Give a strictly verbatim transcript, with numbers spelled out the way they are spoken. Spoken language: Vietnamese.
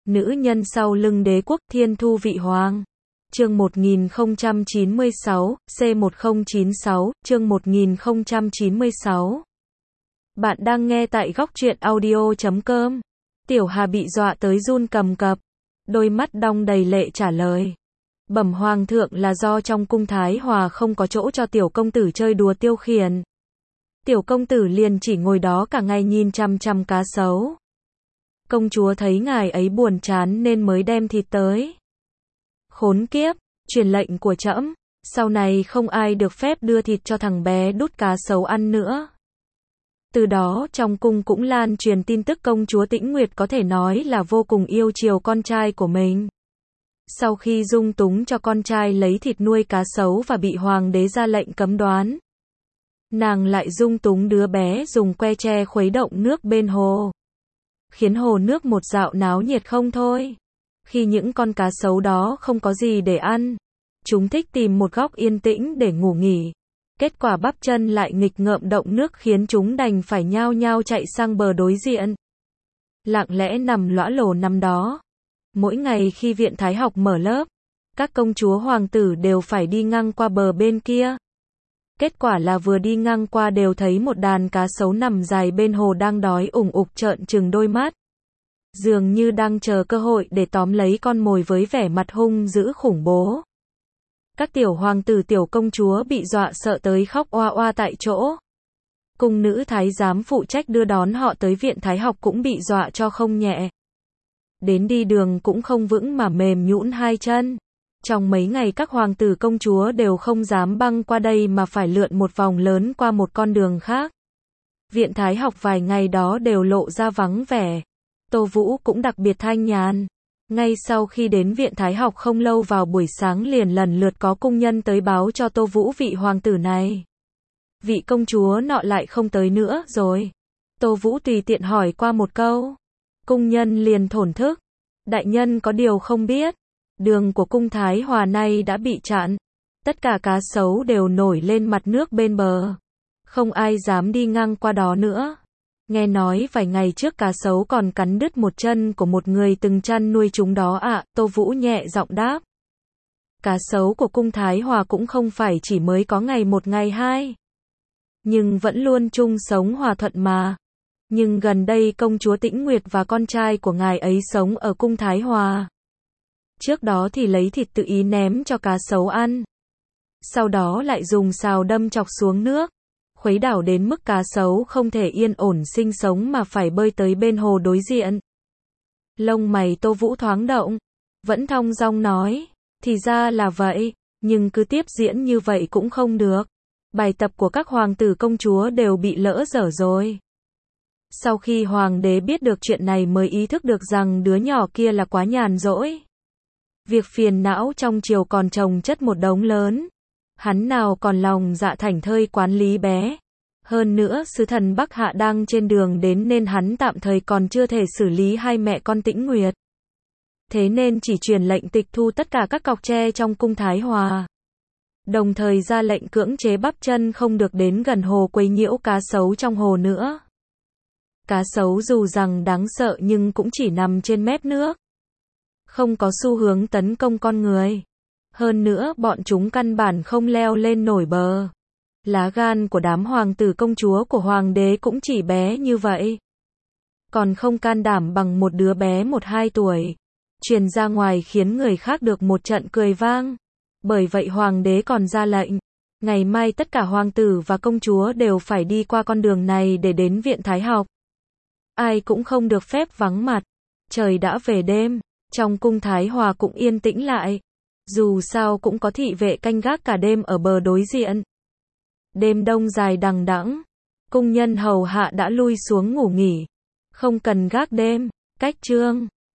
Nữ nhân sau lưng đế quốc Thiên Thu Vị Hoàng. Chương một nghìn không trăm chín mươi sáu, C một không chín sáu, chương một nghìn không trăm chín mươi sáu. Bạn đang nghe tại góc truyện audio chấm com. Tiểu Hà bị dọa tới run cầm cập, đôi mắt đong đầy lệ trả lời. Bẩm hoàng thượng là do trong cung Thái Hòa không có chỗ cho tiểu công tử chơi đùa tiêu khiển. Tiểu công tử liền chỉ ngồi đó cả ngày nhìn chăm chăm cá sấu. Công chúa thấy ngài ấy buồn chán nên mới đem thịt tới. Khốn kiếp, truyền lệnh của trẫm, sau này không ai được phép đưa thịt cho thằng bé đút cá sấu ăn nữa. Từ đó trong cung cũng lan truyền tin tức công chúa Tĩnh Nguyệt có thể nói là vô cùng yêu chiều con trai của mình. Sau khi dung túng cho con trai lấy thịt nuôi cá sấu và bị hoàng đế ra lệnh cấm đoán, nàng lại dung túng đứa bé dùng que tre khuấy động nước bên hồ, khiến hồ nước một dạo náo nhiệt không thôi. Khi những con cá sấu đó không có gì để ăn, chúng thích tìm một góc yên tĩnh để ngủ nghỉ. Kết quả bắp chân lại nghịch ngợm động nước khiến chúng đành phải nhao nhao chạy sang bờ đối diện, lặng lẽ nằm lõa lồ nằm đó. Mỗi ngày khi viện Thái học mở lớp, các công chúa hoàng tử đều phải đi ngang qua bờ bên kia. Kết quả là vừa đi ngang qua đều thấy một đàn cá sấu nằm dài bên hồ đang đói ủng ục trợn trừng đôi mắt, dường như đang chờ cơ hội để tóm lấy con mồi với vẻ mặt hung dữ khủng bố. Các tiểu hoàng tử tiểu công chúa bị dọa sợ tới khóc oa oa tại chỗ. Cung nữ thái giám phụ trách đưa đón họ tới viện Thái học cũng bị dọa cho không nhẹ. Đến đi đường cũng không vững mà mềm nhũn hai chân. Trong mấy ngày các hoàng tử công chúa đều không dám băng qua đây mà phải lượn một vòng lớn qua một con đường khác. Viện Thái học vài ngày đó đều lộ ra vắng vẻ. Tô Vũ cũng đặc biệt thanh nhàn. Ngay sau khi đến viện Thái học không lâu vào buổi sáng liền lần lượt có cung nhân tới báo cho Tô Vũ vị hoàng tử này. Vị công chúa nọ lại không tới nữa rồi. Tô Vũ tùy tiện hỏi qua một câu. Cung nhân liền thổn thức. Đại nhân có điều không biết. Đường của cung Thái Hòa nay đã bị chặn. Tất cả cá sấu đều nổi lên mặt nước bên bờ. Không ai dám đi ngang qua đó nữa. Nghe nói vài ngày trước cá sấu còn cắn đứt một chân của một người từng chăn nuôi chúng đó ạ, à, Tô Vũ nhẹ giọng đáp. Cá sấu của cung Thái Hòa cũng không phải chỉ mới có ngày một ngày hai, nhưng vẫn luôn chung sống hòa thuận mà. Nhưng gần đây công chúa Tĩnh Nguyệt và con trai của ngài ấy sống ở cung Thái Hòa. Trước đó thì lấy thịt tự ý ném cho cá sấu ăn. Sau đó lại dùng xào đâm chọc xuống nước, khuấy đảo đến mức cá sấu không thể yên ổn sinh sống mà phải bơi tới bên hồ đối diện. Lông mày Tô Vũ thoáng động, vẫn thong dong nói, thì ra là vậy, nhưng cứ tiếp diễn như vậy cũng không được. Bài tập của các hoàng tử công chúa đều bị lỡ dở rồi. Sau khi hoàng đế biết được chuyện này mới ý thức được rằng đứa nhỏ kia là quá nhàn rỗi. Việc phiền não trong triều còn chồng chất một đống lớn. Hắn nào còn lòng dạ thảnh thơi quản lý bé. Hơn nữa sứ thần Bắc Hạ đang trên đường đến nên hắn tạm thời còn chưa thể xử lý hai mẹ con Tĩnh Nguyệt. Thế nên chỉ truyền lệnh tịch thu tất cả các cọc tre trong cung Thái Hòa. Đồng thời ra lệnh cưỡng chế bắp chân không được đến gần hồ quấy nhiễu cá sấu trong hồ nữa. Cá sấu dù rằng đáng sợ nhưng cũng chỉ nằm trên mép nước, không có xu hướng tấn công con người. Hơn nữa bọn chúng căn bản không leo lên nổi bờ. Lá gan của đám hoàng tử công chúa của hoàng đế cũng chỉ bé như vậy. Còn không can đảm bằng một đứa bé một hai tuổi. Truyền ra ngoài khiến người khác được một trận cười vang. Bởi vậy hoàng đế còn ra lệnh. Ngày mai tất cả hoàng tử và công chúa đều phải đi qua con đường này để đến viện Thái học. Ai cũng không được phép vắng mặt. Trời đã về đêm, trong cung Thái Hòa cũng yên tĩnh lại. Dù sao cũng có thị vệ canh gác cả đêm ở bờ đối diện. Đêm đông dài đằng đẵng, cung nhân hầu hạ đã lui xuống ngủ nghỉ. Không cần gác đêm, cách chương.